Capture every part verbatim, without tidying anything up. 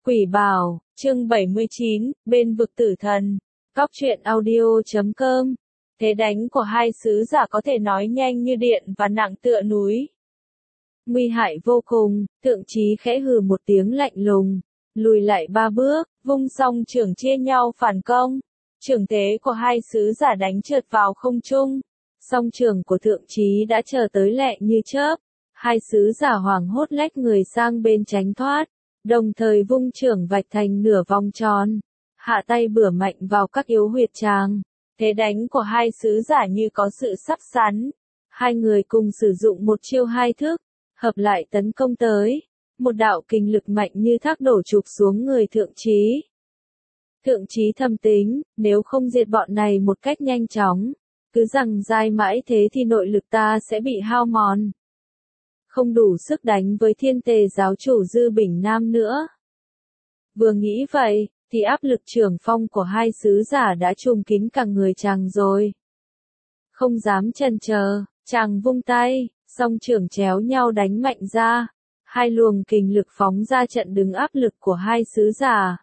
Quỷ Bảo, chương bảy mươi chín, bên vực tử thần. Cóc truyện audio chấm com. Thế đánh của hai sứ giả có thể nói nhanh như điện và nặng tựa núi. Nguy hại vô cùng, Thượng Chí khẽ hừ một tiếng lạnh lùng, lùi lại ba bước, vung song trưởng chia nhau phản công. Trưởng thế của hai sứ giả đánh trượt vào không trung. Song trưởng của Thượng Chí đã chờ tới lẹ như chớp. Hai sứ giả hoảng hốt lách người sang bên tránh thoát, đồng thời vung trưởng vạch thành nửa vòng tròn, hạ tay bửa mạnh vào các yếu huyệt tràng. Thế đánh của hai sứ giả như có sự sắp sắn. Hai người cùng sử dụng một chiêu hai thức, hợp lại tấn công tới. Một đạo kình lực mạnh như thác đổ chụp xuống người Thượng Chí. Thượng Chí thầm tính, nếu không diệt bọn này một cách nhanh chóng, cứ rằng dai mãi thế thì nội lực ta sẽ bị hao mòn. Không đủ sức đánh với Thiên Tề giáo chủ Dư Bình Nam nữa. Vừa nghĩ vậy, thì áp lực trưởng phong của hai sứ giả đã trùm kín cả người chàng rồi. Không dám chần chờ, chàng vung tay, song trưởng chéo nhau đánh mạnh ra. Hai luồng kình lực phóng ra trận đứng áp lực của hai sứ giả.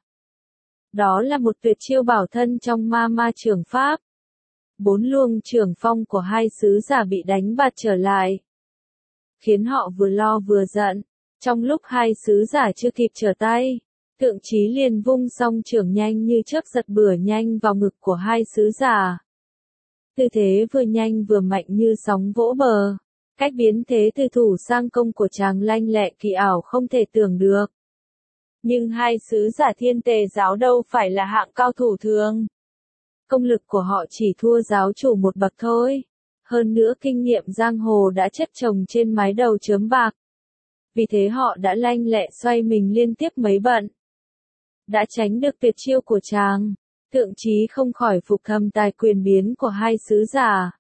Đó là một tuyệt chiêu bảo thân trong ma ma trưởng pháp. Bốn luồng trưởng phong của hai sứ giả bị đánh bạt trở lại, khiến họ vừa lo vừa giận. Trong lúc hai sứ giả chưa kịp trở tay, Thượng Chí liền vung song trưởng nhanh như chớp giật bửa nhanh vào ngực của hai sứ giả. Tư thế vừa nhanh vừa mạnh như sóng vỗ bờ. Cách biến thế từ thủ sang công của chàng lanh lẹ kỳ ảo không thể tưởng được. Nhưng hai sứ giả Thiên Tề giáo đâu phải là hạng cao thủ thường. Công lực của họ chỉ thua giáo chủ một bậc thôi. Hơn nữa kinh nghiệm giang hồ đã chất chồng trên mái đầu chớm bạc. Vì thế họ đã lanh lẹ xoay mình liên tiếp mấy bận. Đã tránh được tuyệt chiêu của chàng. Thượng Chí không khỏi phục thầm tài quyền biến của hai sứ giả.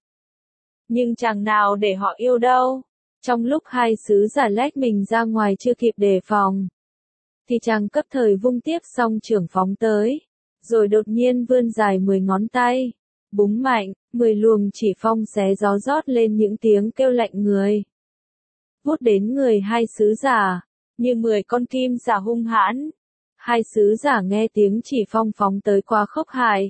Nhưng chàng nào để họ yêu đâu. Trong lúc hai sứ giả lách mình ra ngoài chưa kịp đề phòng, thì chàng cấp thời vung tiếp song trưởng phóng tới. Rồi đột nhiên vươn dài mười ngón tay. Búng mạnh, mười luồng chỉ phong xé gió rót lên những tiếng kêu lạnh người. Vút đến người hai sứ giả, như mười con kim xà hung hãn. Hai sứ giả nghe tiếng chỉ phong phóng tới quá khốc hại.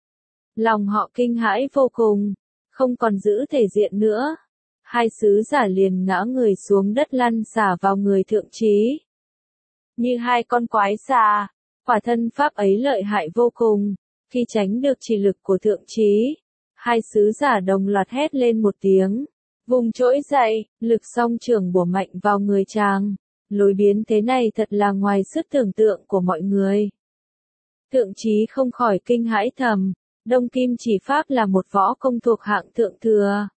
Lòng họ kinh hãi vô cùng, không còn giữ thể diện nữa. Hai sứ giả liền ngã người xuống đất lăn xả vào người Thượng Chí. Như hai con quái xà, quả thân pháp ấy lợi hại vô cùng. Khi tránh được chỉ lực của Thượng Chí, hai sứ giả đồng loạt hét lên một tiếng, vùng trỗi dậy, lực song trưởng bủa mạnh vào người chàng. Lối biến thế này thật là ngoài sức tưởng tượng của mọi người. Thượng Chí không khỏi kinh hãi thầm, Đông Kim chỉ pháp là một võ công thuộc hạng thượng thừa.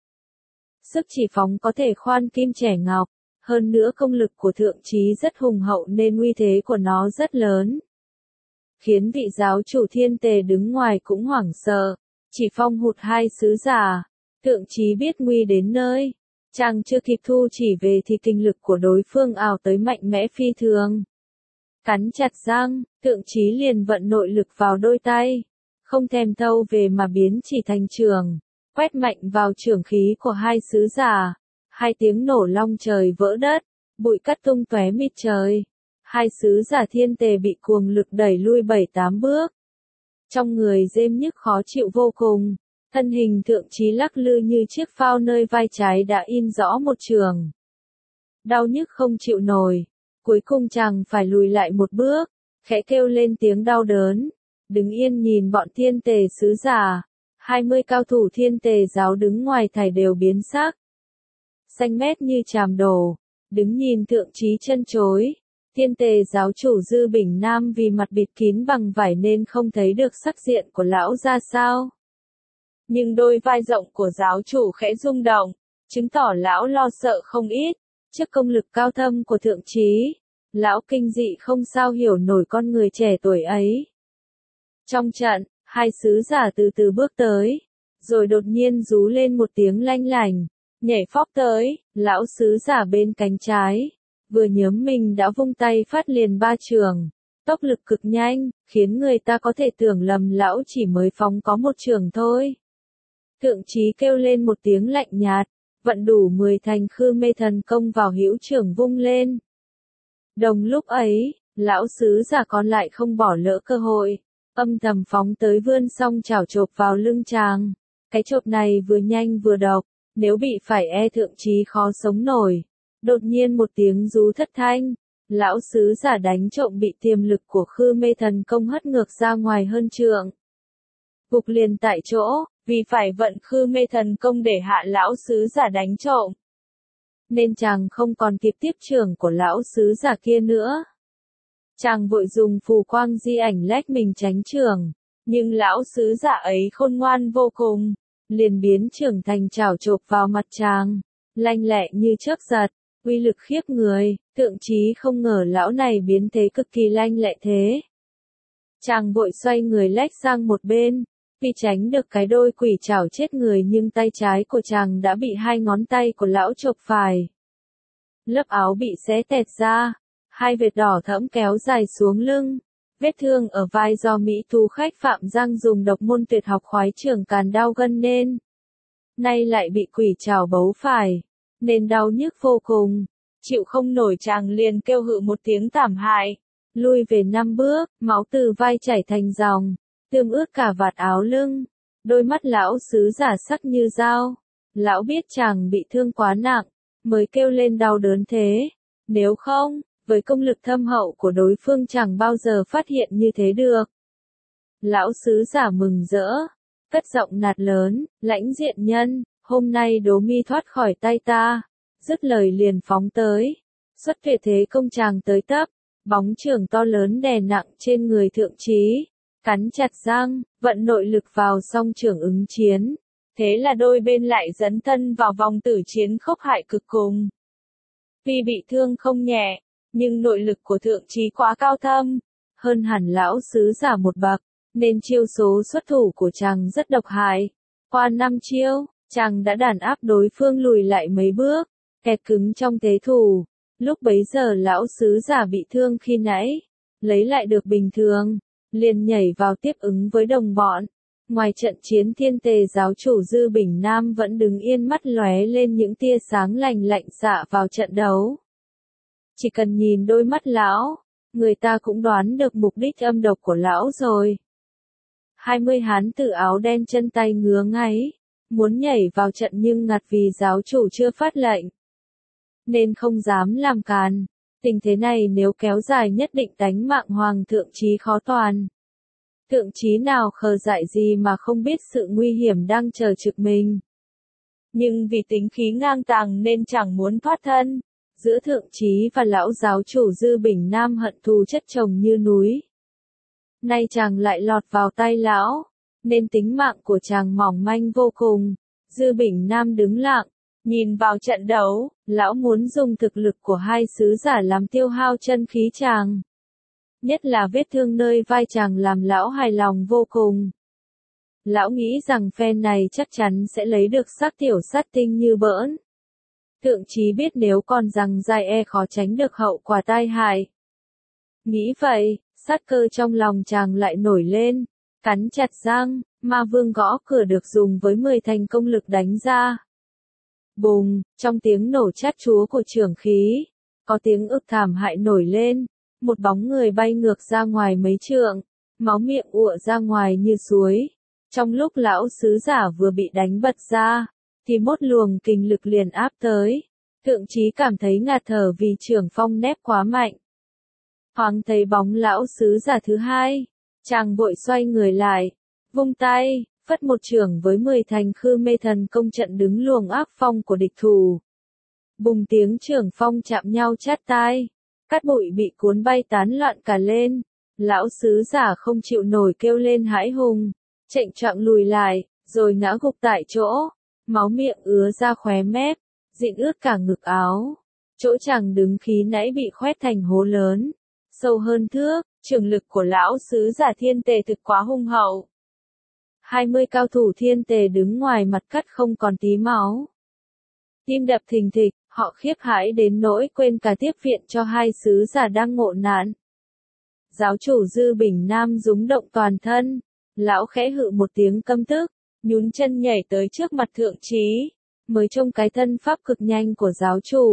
Sức chỉ phóng có thể khoan kim trẻ ngọc, hơn nữa công lực của Thượng Chí rất hùng hậu nên uy thế của nó rất lớn. Khiến vị giáo chủ Thiên Tề đứng ngoài cũng hoảng sợ, chỉ phong hụt hai sứ giả. Thượng Chí biết nguy đến nơi, chàng chưa kịp thu chỉ về thì kinh lực của đối phương ào tới mạnh mẽ phi thường. Cắn chặt răng, Thượng Chí liền vận nội lực vào đôi tay, không thèm thâu về mà biến chỉ thành trường, quét mạnh vào trưởng khí của hai sứ giả. Hai tiếng nổ long trời vỡ đất, bụi cát tung tóe mịt trời. Hai sứ giả Thiên Tề bị cuồng lực đẩy lui bảy tám bước. Trong người rêm nhức khó chịu vô cùng, thân hình Thượng Chí lắc lư như chiếc phao nơi vai trái đã in rõ một trường. Đau nhức không chịu nổi, cuối cùng chàng phải lùi lại một bước, khẽ kêu lên tiếng đau đớn, đứng yên nhìn bọn Thiên Tề sứ giả. Hai mươi cao thủ Thiên Tề giáo đứng ngoài thảy đều biến sắc. Xanh mét như chàm đổ, đứng nhìn Thượng Chí chân chối. Thiên Tề giáo chủ Dư Bình Nam vì mặt bịt kín bằng vải nên không thấy được sắc diện của lão ra sao. Nhưng đôi vai rộng của giáo chủ khẽ rung động, chứng tỏ lão lo sợ không ít. Trước công lực cao thâm của Thượng Chí, lão kinh dị không sao hiểu nổi con người trẻ tuổi ấy. Trong trận, hai sứ giả từ từ bước tới, rồi đột nhiên rú lên một tiếng lanh lảnh, nhảy phóc tới. Lão sứ giả bên cánh trái vừa nhớm mình đã vung tay phát liền ba trường, tốc lực cực nhanh, khiến người ta có thể tưởng lầm lão chỉ mới phóng có một trường thôi. Thượng Chí kêu lên một tiếng lạnh nhạt, vận đủ mười thành khư mê thần công vào hữu trưởng vung lên. Đồng lúc ấy, Lão sứ giả còn lại không bỏ lỡ cơ hội, âm thầm phóng tới vươn xong chảo chộp vào lưng chàng. Cái chộp này vừa nhanh vừa độc, nếu bị phải e thượng chí khó sống nổi. Đột nhiên một tiếng rú thất thanh, lão sứ giả đánh trộm bị tiềm lực của Khư Mê Thần Công hất ngược ra ngoài hơn trượng. Gục liền tại chỗ, vì phải vận Khư Mê Thần Công để hạ lão sứ giả đánh trộm. Nên chàng không còn kịp tiếp trưởng của lão sứ giả kia nữa. Chàng vội dùng phù quang di ảnh lách mình tránh trường, nhưng lão sứ giả ấy khôn ngoan vô cùng, liền biến trưởng thành chảo chộp vào mặt chàng, lanh lẹ như chớp giật, uy lực khiếp người, thượng chí không ngờ lão này biến thế cực kỳ lanh lẹ thế. Chàng vội xoay người lách sang một bên, vì tránh được cái đôi quỷ chảo chết người nhưng tay trái của chàng đã bị hai ngón tay của lão chộp phải. Lớp áo bị xé tẹt ra, hai vệt đỏ thẫm kéo dài xuống lưng, vết thương ở vai do Mỹ thú khách Phạm Giang dùng độc môn tuyệt học khoái trường càn đao gân nên. Nay lại bị quỷ chảo bấu phải, nên đau nhức vô cùng, chịu không nổi chàng liền kêu hự một tiếng thảm hại, lui về năm bước, máu từ vai chảy thành dòng, tươm ướt cả vạt áo lưng, đôi mắt lão sứ giả sắc như dao. Lão biết chàng bị thương quá nặng, mới kêu lên đau đớn thế, nếu không, với công lực thâm hậu của đối phương chẳng bao giờ phát hiện như thế được. Lão sứ giả mừng rỡ, cất giọng nạt lớn, lãnh diện nhân, hôm nay đố mi thoát khỏi tay ta, dứt lời liền phóng tới, xuất tuyệt thế công chàng tới tấp, bóng chưởng to lớn đè nặng trên người thượng chí, cắn chặt răng, vận nội lực vào song chưởng ứng chiến, thế là đôi bên lại dấn thân vào vòng tử chiến khốc hại cực cùng. Tuy bị thương không nhẹ, nhưng nội lực của thượng chí quá cao thâm, hơn hẳn lão sứ giả một bậc, nên chiêu số xuất thủ của chàng rất độc hại. Qua năm chiêu, chàng đã đàn áp đối phương lùi lại mấy bước, kẹt cứng trong thế thủ. Lúc bấy giờ lão sứ giả bị thương khi nãy, lấy lại được bình thường, liền nhảy vào tiếp ứng với đồng bọn. Ngoài trận chiến thiên tề giáo chủ Dư Bình Nam vẫn đứng yên mắt lóe lên những tia sáng lành lạnh xạ vào trận đấu. Chỉ cần nhìn đôi mắt lão, người ta cũng đoán được mục đích âm độc của lão rồi. Hai mươi hán tử áo đen chân tay ngứa ngáy, muốn nhảy vào trận nhưng ngặt vì giáo chủ chưa phát lệnh, nên không dám làm càn. Tình thế này nếu kéo dài nhất định tánh mạng hoàng thượng chí khó toàn. Thượng chí nào khờ dại gì mà không biết sự nguy hiểm đang chờ trực mình. Nhưng vì tính khí ngang tàng nên chẳng muốn thoát thân. Giữa thượng chí và lão giáo chủ Dư Bình Nam hận thù chất chồng như núi. Nay chàng lại lọt vào tay lão, nên tính mạng của chàng mỏng manh vô cùng. Dư Bình Nam đứng lặng, nhìn vào trận đấu, lão muốn dùng thực lực của hai sứ giả làm tiêu hao chân khí chàng. Nhất là vết thương nơi vai chàng làm lão hài lòng vô cùng. Lão nghĩ rằng phen này chắc chắn sẽ lấy được xác tiểu sát tinh như bỡn. Thượng chí biết nếu còn rằng dài e khó tránh được hậu quả tai hại. Nghĩ vậy, sát cơ trong lòng chàng lại nổi lên, cắn chặt răng, ma vương gõ cửa được dùng với mười thành công lực đánh ra. Bùng, trong tiếng nổ chát chúa của chưởng khí, có tiếng ức thảm hại nổi lên, một bóng người bay ngược ra ngoài mấy trượng, máu miệng ùa ra ngoài như suối. Trong lúc lão sứ giả vừa bị đánh bật ra, thì một luồng kình lực liền áp tới. Thượng chí cảm thấy ngạt thở vì chưởng phong nép quá mạnh. Thoáng thấy bóng lão sứ giả thứ hai, chàng vội xoay người lại, vung tay, phất một chưởng với mười thành Khư Mê Thần Công trận đứng luồng áp phong của địch thủ. Bùng tiếng chưởng phong chạm nhau chát tai, cát bụi bị cuốn bay tán loạn cả lên. Lão sứ giả không chịu nổi kêu lên hãi hùng, chệnh choạng lùi lại, rồi ngã gục tại chỗ, máu miệng ứa ra khóe mép, dịn ướt cả ngực áo. Chỗ chàng đứng khí nãy bị khoét thành hố lớn, sâu hơn thước. Trường lực của lão sứ giả thiên tề thực quá hung hậu. Hai mươi cao thủ thiên tề đứng ngoài mặt cắt không còn tí máu. Tim đập thình thịch, họ khiếp hãi đến nỗi quên cả tiếp viện cho hai sứ giả đang ngộ nạn. Giáo chủ Dư Bình Nam rúng động toàn thân, lão khẽ hự một tiếng căm tức, nhún chân nhảy tới trước mặt thượng chí, mới trông cái thân pháp cực nhanh của giáo chủ,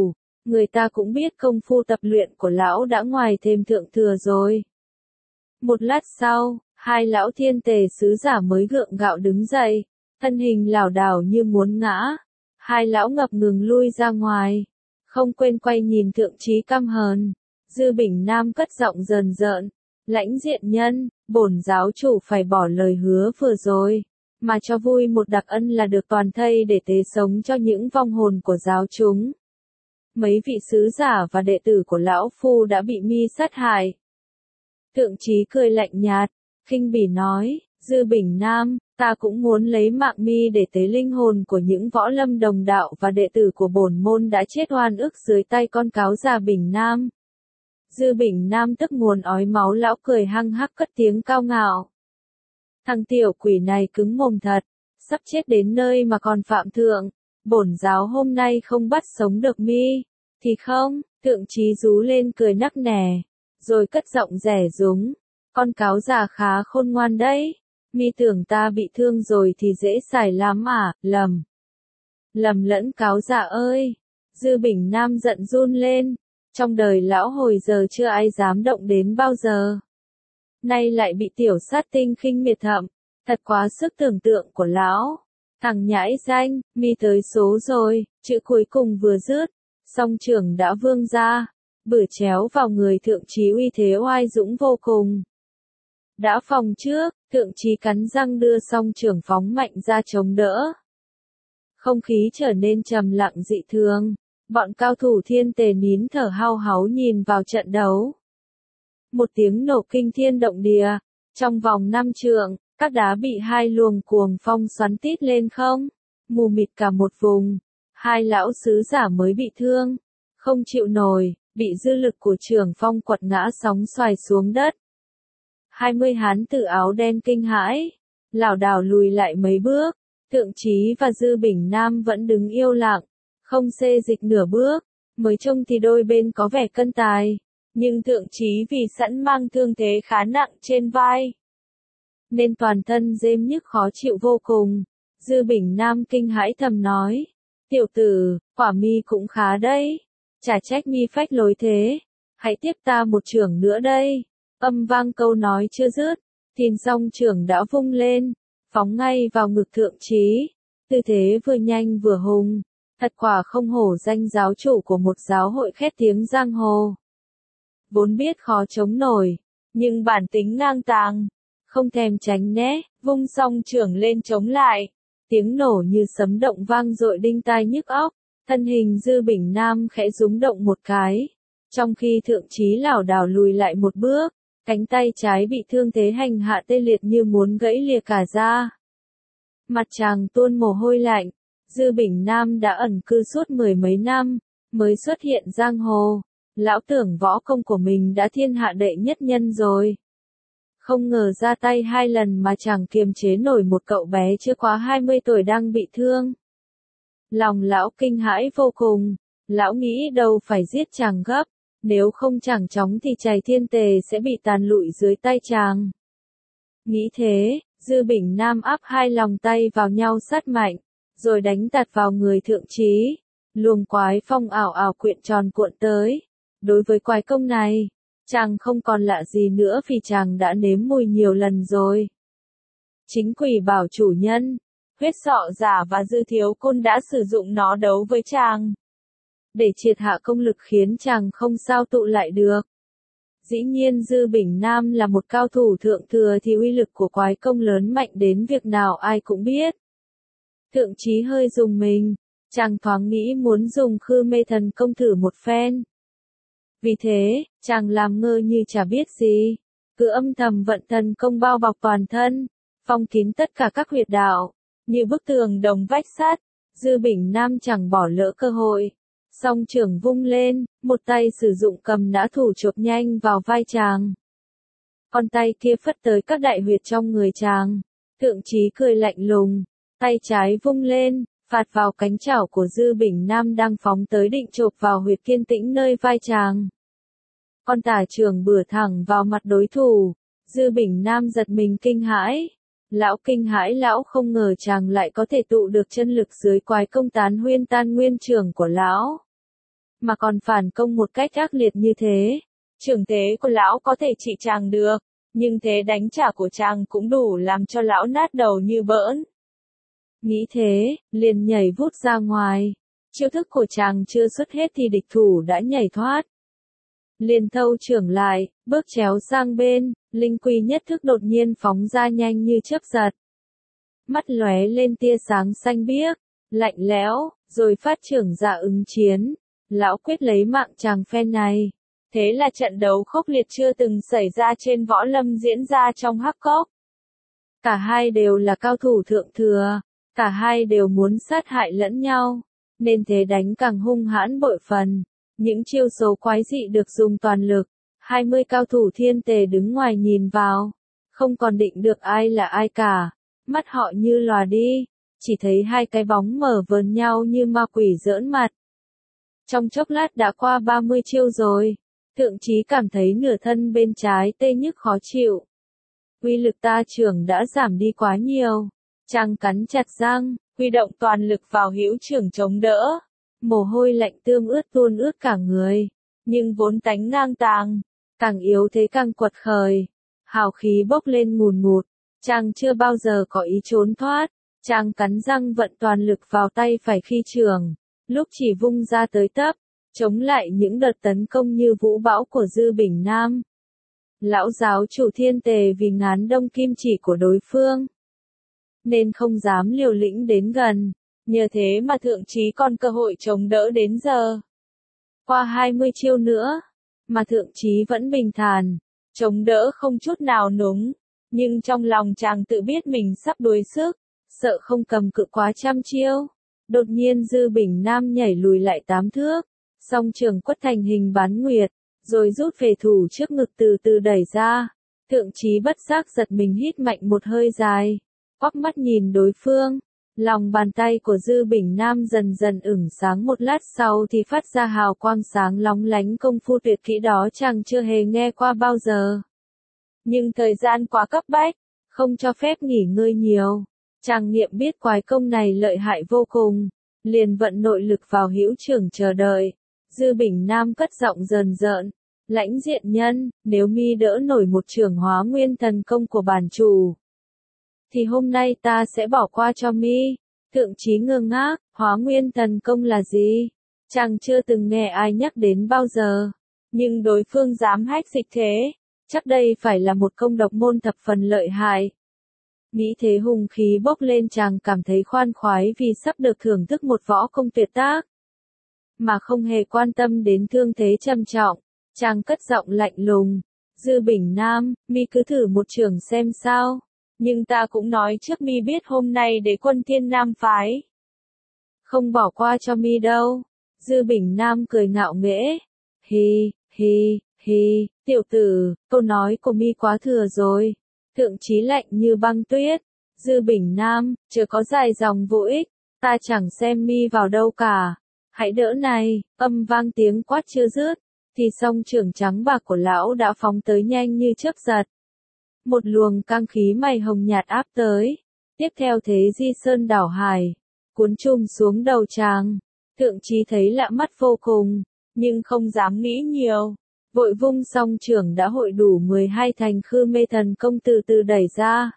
Người ta cũng biết công phu tập luyện của lão đã ngoài thêm thượng thừa rồi. Một lát sau, hai lão thiên tề sứ giả mới gượng gạo đứng dậy, thân hình lảo đảo như muốn ngã. Hai lão ngập ngừng lui ra ngoài, không quên quay nhìn thượng trí căm hờn. Dư Bình Nam cất giọng rờn rợn, lãnh diện nhân, bổn giáo chủ phải bỏ lời hứa vừa rồi, mà cho vui một đặc ân là được toàn thây để tế sống cho những vong hồn của giáo chúng. Mấy vị sứ giả và đệ tử của lão phu đã bị mi sát hại. Thượng trí cười lạnh nhạt, khinh bỉ nói, Dư Bình Nam, ta cũng muốn lấy mạng mi để tế linh hồn của những võ lâm đồng đạo và đệ tử của bổn môn đã chết oan ức dưới tay con cáo già Bình Nam. Dư Bình Nam tức nguồn ói máu, lão cười hăng hắc cất tiếng cao ngạo. Thằng tiểu quỷ này cứng mồm thật, sắp chết đến nơi mà còn phạm thượng, bổn giáo hôm nay không bắt sống được mi, thì không. Thượng trí rú lên cười nắc nẻ, rồi cất giọng rẻ rúng, con cáo già khá khôn ngoan đấy, mi tưởng ta bị thương rồi thì dễ xài lắm à, lầm. Lầm lẫn cáo già ơi. Dư Bình Nam giận run lên, trong đời lão hồi giờ chưa ai dám động đến bao giờ. Nay lại bị tiểu sát tinh khinh miệt thậm, thật quá sức tưởng tượng của lão. Thằng nhãi danh, mi tới số rồi, chữ cuối cùng vừa dứt, song trưởng đã vươn ra, bử chéo vào người thượng trí uy thế oai dũng vô cùng. Đã phòng trước, thượng trí cắn răng đưa song trưởng phóng mạnh ra chống đỡ. Không khí trở nên trầm lặng dị thường, bọn cao thủ thiên tề nín thở hao háu nhìn vào trận đấu. Một tiếng nổ kinh thiên động địa, trong vòng năm trượng, các đá bị hai luồng cuồng phong xoắn tít lên không, mù mịt cả một vùng. Hai lão sứ giả mới bị thương, không chịu nổi, bị dư lực của trường phong quật ngã sóng xoài xuống đất. Hai mươi hán tử áo đen kinh hãi, lảo đảo lùi lại mấy bước, thượng trí và Dư Bình Nam vẫn đứng yêu lặng, không xê dịch nửa bước, mới trông thì đôi bên có vẻ cân tài, nhưng thượng trí vì sẵn mang thương thế khá nặng trên vai, nên toàn thân rêm nhức khó chịu vô cùng. Dư Bình Nam kinh hãi thầm nói, tiểu tử, quả mi cũng khá đấy, chả trách mi phách lối thế, hãy tiếp ta một chưởng nữa đây. Âm vang câu nói chưa dứt, thì song chưởng đã vung lên, phóng ngay vào ngực thượng trí, tư thế vừa nhanh vừa hùng, thật quả không hổ danh giáo chủ của một giáo hội khét tiếng giang hồ. Vốn biết khó chống nổi, nhưng bản tính ngang tàng, không thèm tránh né, vung song chưởng lên chống lại, tiếng nổ như sấm động vang dội đinh tai nhức óc, thân hình Dư Bình Nam khẽ rúng động một cái, trong khi thượng trí lảo đảo lùi lại một bước, cánh tay trái bị thương thế hành hạ tê liệt như muốn gãy lìa cả ra. Mặt chàng tuôn mồ hôi lạnh, Dư Bình Nam đã ẩn cư suốt mười mấy năm, mới xuất hiện giang hồ, lão tưởng võ công của mình đã thiên hạ đệ nhất nhân rồi. Không ngờ ra tay hai lần mà chàng kiềm chế nổi một cậu bé chưa quá hai mươi tuổi đang bị thương. Lòng lão kinh hãi vô cùng, lão nghĩ đâu phải giết chàng gấp, nếu không chàng chóng thì chài thiên tề sẽ bị tàn lụi dưới tay chàng. Nghĩ thế, Dư Bình Nam áp hai lòng tay vào nhau sát mạnh, rồi đánh tạt vào người thượng trí, luồng quái phong ảo ảo quyện tròn cuộn tới. Đối với quái công này, chàng không còn lạ gì nữa vì chàng đã nếm mùi nhiều lần rồi. Chính quỷ bảo chủ nhân, huyết sọ giả và Dư Thiếu Côn đã sử dụng nó đấu với chàng, để triệt hạ công lực khiến chàng không sao tụ lại được. Dĩ nhiên Dư Bình Nam là một cao thủ thượng thừa thì uy lực của quái công lớn mạnh đến việc nào ai cũng biết. Thượng trí hơi rùng mình, chàng thoáng nghĩ muốn dùng khư mê thần công thử một phen. Vì thế, chàng làm ngơ như chả biết gì, cứ âm thầm vận thần công bao bọc toàn thân, phong kín tất cả các huyệt đạo, như bức tường đồng vách sắt. Dư Bình Nam chẳng bỏ lỡ cơ hội, song chưởng vung lên, một tay sử dụng cầm nã thủ chộp nhanh vào vai chàng. Con tay kia phất tới các đại huyệt trong người chàng, thượng trí cười lạnh lùng, tay trái vung lên, phạt vào cánh chảo của Dư Bình Nam đang phóng tới định chộp vào huyệt kiên tĩnh nơi vai chàng. Con tả chưởng bừa thẳng vào mặt đối thủ, Dư Bình Nam giật mình kinh hãi. Lão kinh hãi lão không ngờ chàng lại có thể tụ được chân lực dưới quái công tán huyên tan nguyên trường của lão. mà còn phản công một cách ác liệt như thế. Trưởng thế của lão có thể trị chàng được, nhưng thế đánh trả của chàng cũng đủ làm cho lão nát đầu như bỡn. Nghĩ thế, liền nhảy vút ra ngoài. Chiêu thức của chàng chưa xuất hết thì địch thủ đã nhảy thoát. Liền thâu trưởng lại, bước chéo sang bên, linh quy nhất thức đột nhiên phóng ra nhanh như chớp giật. Mắt lóe lên tia sáng xanh biếc, lạnh lẽo, rồi phát trưởng ra ứng chiến. Lão quyết lấy mạng chàng phen này. Thế là trận đấu khốc liệt chưa từng xảy ra trên võ lâm diễn ra trong hắc cốc. Cả hai đều là cao thủ thượng thừa, cả hai đều muốn sát hại lẫn nhau, nên thế đánh càng hung hãn bội phần. Những chiêu số quái dị được dùng toàn lực, hai mươi cao thủ thiên tề đứng ngoài nhìn vào, không còn định được ai là ai cả, mắt họ như lòa đi, chỉ thấy hai cái bóng mờ vờn nhau như ma quỷ giỡn mặt. Trong chốc lát đã qua ba mươi chiêu rồi, thượng chí cảm thấy nửa thân bên trái tê nhức khó chịu. Uy lực ta trưởng đã giảm đi quá nhiều, chàng cắn chặt răng, huy động toàn lực vào hữu trưởng chống đỡ. Mồ hôi lạnh tươm ướt tuôn ướt cả người, nhưng vốn tánh ngang tàng, càng yếu thế càng quật khởi, hào khí bốc lên ngùn ngụt, chàng chưa bao giờ có ý trốn thoát, chàng cắn răng vận toàn lực vào tay phải khi trưởng, lúc chỉ vung ra tới tấp, chống lại những đợt tấn công như vũ bão của Dư Bình Nam. Lão giáo chủ thiên tề vì ngán đông kim chỉ của đối phương, nên không dám liều lĩnh đến gần. Nhờ thế mà thượng chí còn cơ hội chống đỡ đến giờ. Qua hai mươi chiêu nữa, mà thượng chí vẫn bình thản, chống đỡ không chút nào núng, nhưng trong lòng chàng tự biết mình sắp đuối sức, sợ không cầm cự quá trăm chiêu. Đột nhiên Dư Bình Nam nhảy lùi lại tám thước, song trường quất thành hình bán nguyệt, rồi rút về thủ trước ngực từ từ đẩy ra. Thượng chí bất giác giật mình hít mạnh một hơi dài, quắc mắt nhìn đối phương. Lòng bàn tay của Dư Bình Nam dần dần ửng sáng, một lát sau thì phát ra hào quang sáng lóng lánh, công phu tuyệt kỹ đó chàng chưa hề nghe qua bao giờ. Nhưng thời gian quá cấp bách, không cho phép nghỉ ngơi nhiều. Chàng nghiệm biết quái công này lợi hại vô cùng, liền vận nội lực vào hữu trưởng chờ đợi. Dư Bình Nam cất giọng rờn rợn, lãnh diện nhân, nếu mi đỡ nổi một trưởng hóa nguyên thần công của bản chủ, thì hôm nay ta sẽ bỏ qua cho mi. Thượng chí ngơ ngác, hóa nguyên thần công là gì? Chàng chưa từng nghe ai nhắc đến bao giờ. Nhưng đối phương dám hách dịch thế, chắc đây phải là một công độc môn thập phần lợi hại. Nghĩ thế hùng khí bốc lên, chàng cảm thấy khoan khoái vì sắp được thưởng thức một võ công tuyệt tác. Mà không hề quan tâm đến thương thế trầm trọng, chàng cất giọng lạnh lùng. Dư Bình Nam, mi cứ thử một trường xem sao. Nhưng ta cũng nói trước mi biết hôm nay đế quân Thiên Nam phái không bỏ qua cho mi đâu. Dư Bình Nam cười ngạo nghễ. Hi, hi, hi, tiểu tử, câu nói của mi quá thừa rồi. Thượng chí lạnh như băng tuyết. Dư Bình Nam, chớ có dài dòng vô ích, ta chẳng xem mi vào đâu cả. Hãy đỡ này, âm vang tiếng quát chưa dứt, thì song trưởng trắng bạc của lão đã phóng tới nhanh như chớp giật. Một luồng cang khí mày hồng nhạt áp tới, tiếp theo thế di sơn đảo hải, cuốn trùm xuống đầu chàng. Thượng chí thấy lạ mắt vô cùng, nhưng không dám nghĩ nhiều, vội vung song trưởng đã hội đủ mười hai thành khư mê thần công từ từ đẩy ra.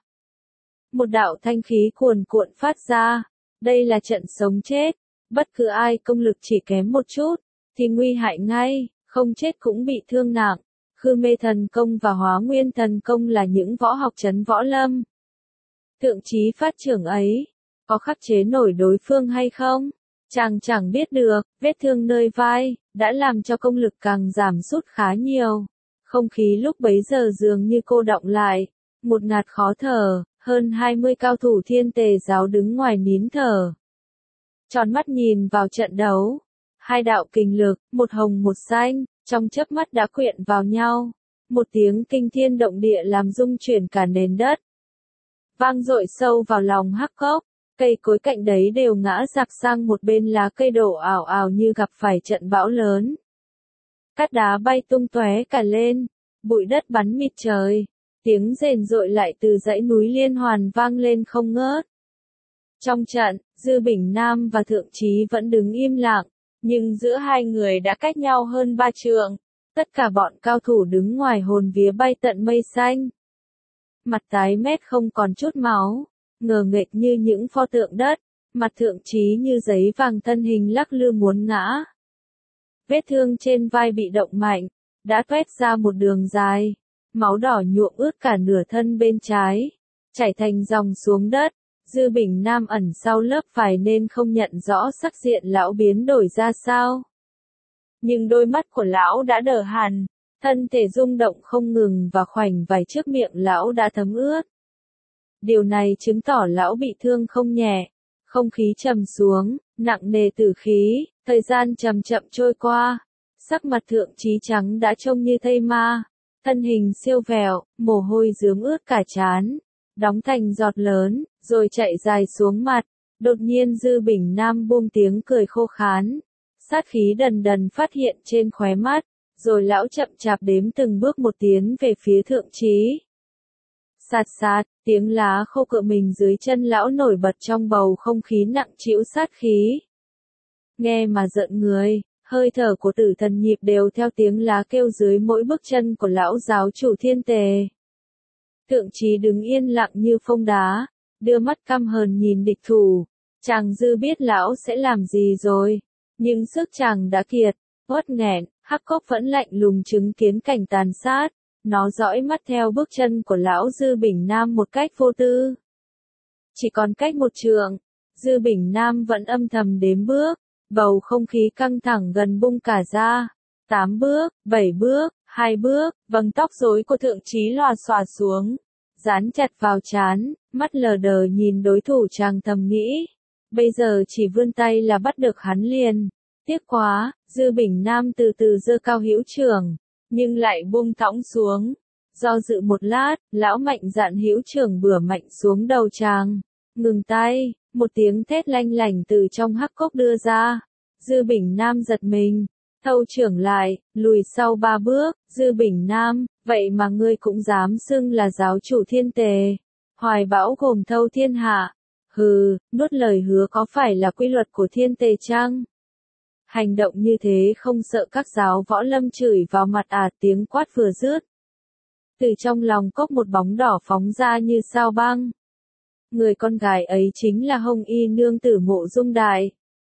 Một đạo thanh khí cuồn cuộn phát ra, đây là trận sống chết, bất cứ ai công lực chỉ kém một chút, thì nguy hại ngay, không chết cũng bị thương nặng. Khư mê thần công và hóa nguyên thần công là những võ học trấn võ lâm. Thượng chí phát trưởng ấy, có khắc chế nổi đối phương hay không? Chàng chẳng biết được, vết thương nơi vai, đã làm cho công lực càng giảm sút khá nhiều. Không khí lúc bấy giờ dường như cô đọng lại, một ngạt khó thở, hơn hai mươi cao thủ thiên tề giáo đứng ngoài nín thở. Tròn mắt nhìn vào trận đấu, hai đạo kình lực, một hồng một xanh, trong chớp mắt đã quyện vào nhau, một tiếng kinh thiên động địa làm rung chuyển cả nền đất. Vang dội sâu vào lòng hắc cốc, cây cối cạnh đấy đều ngã rạp sang một bên, lá cây đổ ảo ảo như gặp phải trận bão lớn. Cát đá bay tung tóe cả lên, bụi đất bắn mịt trời, tiếng rền rội lại từ dãy núi liên hoàn vang lên không ngớt. Trong trận, Dư Bình Nam và thượng chí vẫn đứng im lặng, Nhưng giữa hai người đã cách nhau hơn ba trượng. Tất cả bọn cao thủ đứng ngoài hồn vía bay tận mây xanh. Mặt tái mét không còn chút máu, ngờ nghệch như những pho tượng đất, mặt thượng trí như giấy vàng, thân hình lắc lư muốn ngã. Vết thương trên vai bị động mạnh, đã toét ra một đường dài, máu đỏ nhuộm ướt cả nửa thân bên trái, chảy thành dòng xuống đất. Dư Bình Nam ẩn sau lớp vải nên không nhận rõ sắc diện lão biến đổi ra sao. Nhưng đôi mắt của lão đã đờ hằn, thân thể rung động không ngừng và khoảnh vải trước miệng lão đã thấm ướt. Điều này chứng tỏ lão bị thương không nhẹ. Không khí trầm xuống, nặng nề tử khí, thời gian chậm chậm trôi qua. Sắc mặt thượng trí trắng đã trông như thây ma, thân hình siêu vẹo, mồ hôi rướm ướt cả trán, đóng thành giọt lớn, rồi chạy dài xuống mặt. Đột nhiên Dư Bình Nam buông tiếng cười khô khán, sát khí đần đần phát hiện trên khóe mắt, rồi lão chậm chạp đếm từng bước một tiến về phía thượng trí. Sạt sạt, tiếng lá khô cựa mình dưới chân lão nổi bật trong bầu không khí nặng trĩu sát khí. Nghe mà giận người, hơi thở của tử thần nhịp đều theo tiếng lá kêu dưới mỗi bước chân của lão giáo chủ Thiên Tề. Thượng trí đứng yên lặng như phông đá, đưa mắt căm hờn nhìn địch thủ. Chàng Dư biết lão sẽ làm gì rồi, nhưng sức chàng đã kiệt, uất nghẹn. Hắc Cốc vẫn lạnh lùng chứng kiến cảnh tàn sát. Nó dõi mắt theo bước chân của lão Dư Bình Nam một cách vô tư. Chỉ còn cách một trượng, Dư Bình Nam vẫn âm thầm đếm bước, bầu không khí căng thẳng gần bung cả ra. Tám bước, bảy bước, hai bước, vầng tóc rối của thượng trí lòa xòa xuống, dán chặt vào trán, mắt lờ đờ nhìn đối thủ. Chàng thầm nghĩ, bây giờ chỉ vươn tay là bắt được hắn liền. Tiếc quá, Dư Bình Nam từ từ giơ cao hữu trưởng, nhưng lại buông thõng xuống. Do dự một lát, lão mạnh dạn hữu trưởng bừa mạnh xuống đầu chàng. Ngừng tay, một tiếng thét lanh lảnh từ trong hắc cốc đưa ra. Dư Bình Nam giật mình, thâu trưởng lại, lùi sau ba bước. Dư Bình Nam, vậy mà ngươi cũng dám xưng là giáo chủ Thiên Tề, hoài bão gồm thâu thiên hạ. Hừ, nuốt lời hứa có phải là quy luật của Thiên Tề chăng? Hành động như thế không sợ các giáo võ lâm chửi vào mặt à? Tiếng quát vừa dứt, từ trong lòng cốc một bóng đỏ phóng ra như sao băng. Người con gái ấy chính là Hồng Y nương tử Mộ Dung Đại,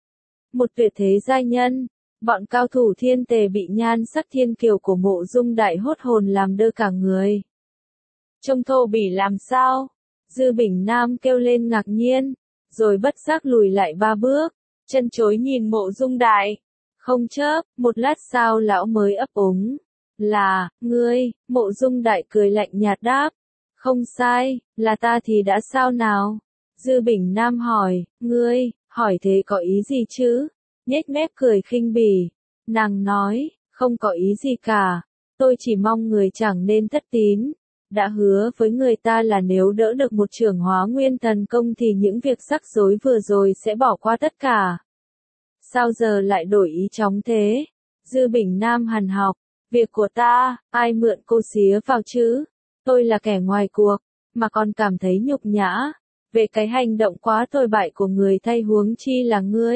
một tuyệt thế giai nhân. Bọn cao thủ Thiên Tề bị nhan sắc thiên kiều của Mộ Dung Đại hốt hồn làm đơ cả người. Trông thô bỉ làm sao? Dư Bình Nam kêu lên ngạc nhiên, rồi bất giác lùi lại ba bước, chân chối nhìn Mộ Dung Đại. Không chớp, một lát sau lão mới ấp úng, là, ngươi. Mộ Dung Đại cười lạnh nhạt đáp, không sai, là ta thì đã sao nào? Dư Bình Nam hỏi, ngươi, hỏi thế có ý gì chứ? Nhếch mép cười khinh bỉ, nàng nói, không có ý gì cả, tôi chỉ mong người chẳng nên thất tín. Đã hứa với người ta là nếu đỡ được một trưởng Hóa Nguyên thần công thì những việc rắc rối vừa rồi sẽ bỏ qua tất cả. Sao giờ lại đổi ý chóng thế? Dư Bình Nam hằn học, việc của ta, ai mượn cô xía vào chứ? Tôi là kẻ ngoài cuộc, mà còn cảm thấy nhục nhã, về cái hành động quá tồi bại của người thay huống chi là ngươi.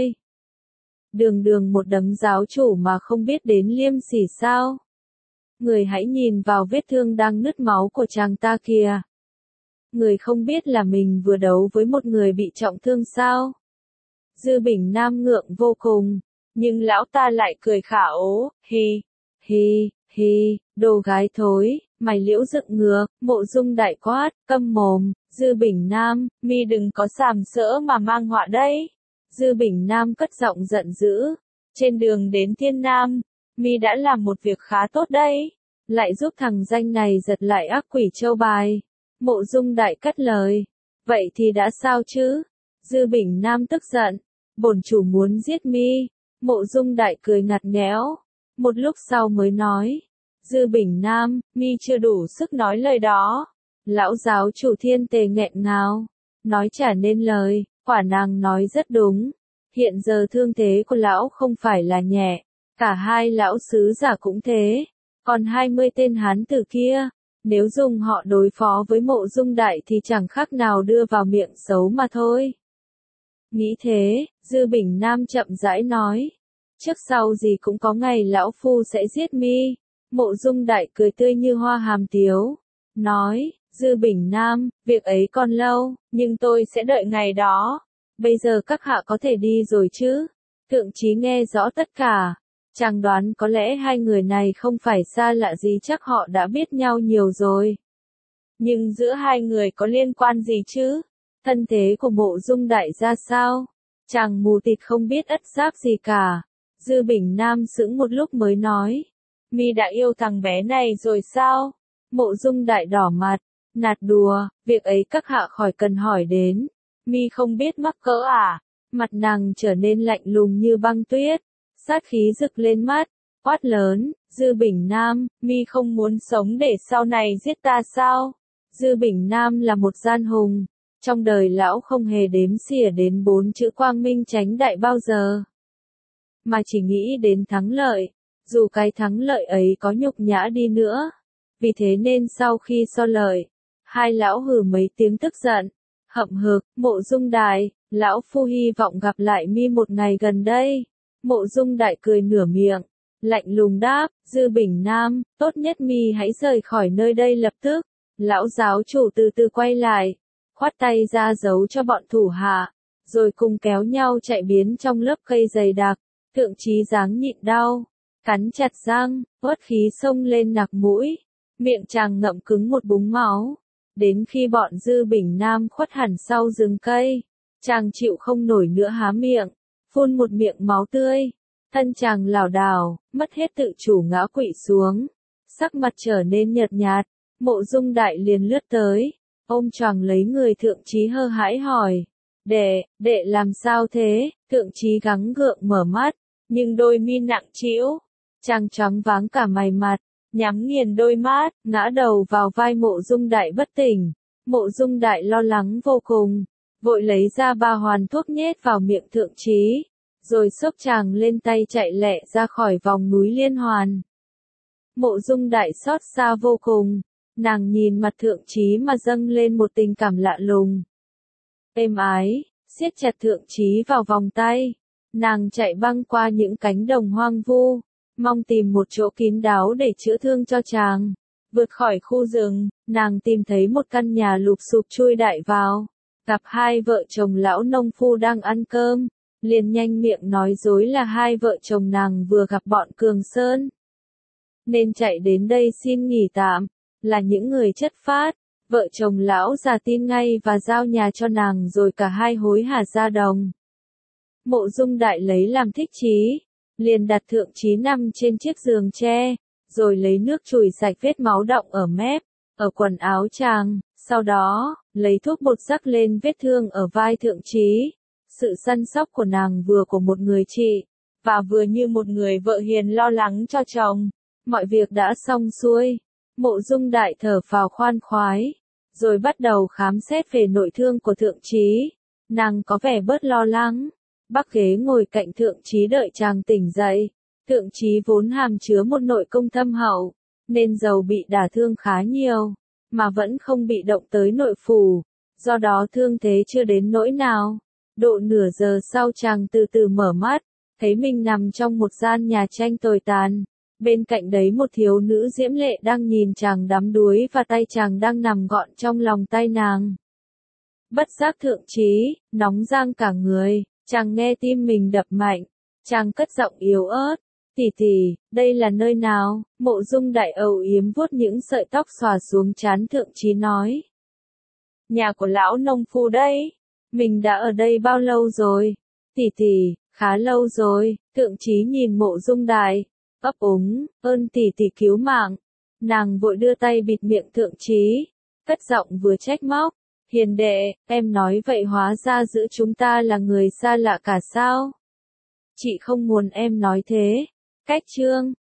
Đường đường một đấng giáo chủ mà không biết đến liêm sỉ sao? Người hãy nhìn vào vết thương đang nứt máu của chàng ta kìa. Người không biết là mình vừa đấu với một người bị trọng thương sao? Dư Bình Nam ngượng vô cùng, nhưng lão ta lại cười khả ố, hi, hi, hi, đồ gái thối, mày liễu dựng ngược. Mộ Dung Đại quát, câm mồm. Dư Bình Nam, mi đừng có sàm sỡ mà mang họa đây. Dư Bình Nam cất giọng giận dữ, trên đường đến Thiên Nam, mi đã làm một việc khá tốt đây, lại giúp thằng danh này giật lại ác quỷ châu bài. Mộ Dung Đại cất lời, vậy thì đã sao chứ? Dư Bình Nam tức giận, bổn chủ muốn giết mi. Mộ Dung Đại cười ngặt nghẽo, một lúc sau mới nói, Dư Bình Nam, mi chưa đủ sức nói lời đó. Lão giáo chủ Thiên Tề nghẹn ngào, nói chả nên lời. Quả nàng nói rất đúng, hiện giờ thương thế của lão không phải là nhẹ, cả hai lão sứ giả cũng thế, còn hai mươi tên hán tử kia, nếu dùng họ đối phó với Mộ Dung Đại thì chẳng khác nào đưa vào miệng xấu mà thôi. Nghĩ thế, Dư Bình Nam chậm rãi nói, trước sau gì cũng có ngày lão phu sẽ giết mi. Mộ Dung Đại cười tươi như hoa hàm tiếu, nói, Dư Bình Nam, việc ấy còn lâu, nhưng tôi sẽ đợi ngày đó. Bây giờ các hạ có thể đi rồi chứ? Thượng Chí nghe rõ tất cả. Chàng đoán có lẽ hai người này không phải xa lạ gì, chắc họ đã biết nhau nhiều rồi. Nhưng giữa hai người có liên quan gì chứ? Thân thế của Mộ Dung Đại ra sao? Chàng mù tịt không biết ất giáp gì cả. Dư Bình Nam sững một lúc mới nói. Mi đã yêu thằng bé này rồi sao? Mộ Dung Đại đỏ mặt, nạt đùa, việc ấy các hạ khỏi cần hỏi đến. Mi không biết mắc cỡ à? Mặt nàng trở nên lạnh lùng như băng tuyết, sát khí rực lên mắt, quát lớn, Dư Bình Nam, mi không muốn sống để sau này giết ta sao? Dư Bình Nam là một gian hùng, trong đời lão không hề đếm xỉa đến bốn chữ quang minh chánh đại bao giờ, mà chỉ nghĩ đến thắng lợi, dù cái thắng lợi ấy có nhục nhã đi nữa. Vì thế nên sau khi so lợi, hai lão hừ mấy tiếng tức giận, hậm hực, Mộ Dung Đại, lão phu hy vọng gặp lại mi một ngày gần đây. Mộ Dung Đại cười nửa miệng, lạnh lùng đáp, Dư Bình Nam, tốt nhất mi hãy rời khỏi nơi đây lập tức. Lão giáo chủ từ từ quay lại, khoát tay ra dấu cho bọn thủ hạ, rồi cùng kéo nhau chạy biến trong lớp cây dày đặc. Thượng Chí dáng nhịn đau, cắn chặt răng, uất khí xông lên nặc mũi, miệng chàng ngậm cứng một búng máu. Đến khi bọn Dư Bình Nam khuất hẳn sau rừng cây, chàng chịu không nổi nữa há miệng, phun một miệng máu tươi, thân chàng lảo đảo, mất hết tự chủ ngã quỵ xuống, sắc mặt trở nên nhợt nhạt. Mộ Dung Đại liền lướt tới, ôm choàng lấy người Thượng Chí hơ hãi hỏi, đệ, đệ làm sao thế? Thượng Chí gắng gượng mở mắt, nhưng đôi mi nặng trĩu, chàng choáng váng cả mày mặt, nhắm nghiền đôi mắt, ngã đầu vào vai Mộ Dung Đại bất tỉnh. Mộ Dung Đại lo lắng vô cùng, vội lấy ra ba hoàn thuốc nhét vào miệng Thượng Chí, rồi xốc chàng lên tay chạy lẹ ra khỏi vòng núi Liên Hoàn. Mộ Dung Đại xót xa vô cùng, nàng nhìn mặt Thượng Chí mà dâng lên một tình cảm lạ lùng. Êm ái, siết chặt Thượng Chí vào vòng tay, nàng chạy băng qua những cánh đồng hoang vu, mong tìm một chỗ kín đáo để chữa thương cho chàng. Vượt khỏi khu rừng, nàng tìm thấy một căn nhà lụp xụp chui đại vào, gặp hai vợ chồng lão nông phu đang ăn cơm, liền nhanh miệng nói dối là hai vợ chồng nàng vừa gặp bọn Cường Sơn, nên chạy đến đây xin nghỉ tạm, là những người chất phác. Vợ chồng lão già tin ngay và giao nhà cho nàng, rồi cả hai hối hả ra đồng. Mộ Dung Đại lấy làm thích chí, liền đặt Thượng Chí nằm trên chiếc giường tre, rồi lấy nước chùi sạch vết máu đọng ở mép, ở quần áo chàng, sau đó, lấy thuốc bột rắc lên vết thương ở vai Thượng Chí. Sự săn sóc của nàng vừa của một người chị, và vừa như một người vợ hiền lo lắng cho chồng. Mọi việc đã xong xuôi, Mộ Dung Đại thở phào khoan khoái, rồi bắt đầu khám xét về nội thương của Thượng Chí. Nàng có vẻ bớt lo lắng, bắc ghế ngồi cạnh Thượng Chí đợi chàng tỉnh dậy. Thượng Chí vốn hàm chứa một nội công thâm hậu, nên dầu bị đả thương khá nhiều, mà vẫn không bị động tới nội phủ, do đó thương thế chưa đến nỗi nào. Độ nửa giờ sau chàng từ từ mở mắt, thấy mình nằm trong một gian nhà tranh tồi tàn. Bên cạnh đấy một thiếu nữ diễm lệ đang nhìn chàng đắm đuối và tay chàng đang nằm gọn trong lòng tay nàng. Bất giác Thượng Chí, nóng rang cả người, chàng nghe tim mình đập mạnh, chàng cất giọng yếu ớt, tỷ tỷ, đây là nơi nào? Mộ Dung Đại âu yếm vuốt những sợi tóc xòa xuống trán Thượng Chí nói. Nhà của lão nông phu đấy, mình đã ở đây bao lâu rồi? Tỷ tỷ, khá lâu rồi. Thượng Chí nhìn Mộ Dung Đại, ấp úng, ơn tỷ tỷ cứu mạng. Nàng vội đưa tay bịt miệng Thượng Chí, cất giọng vừa trách móc, hiền đệ, em nói vậy hóa ra giữa chúng ta là người xa lạ cả sao? Chị không muốn em nói thế. Cách chương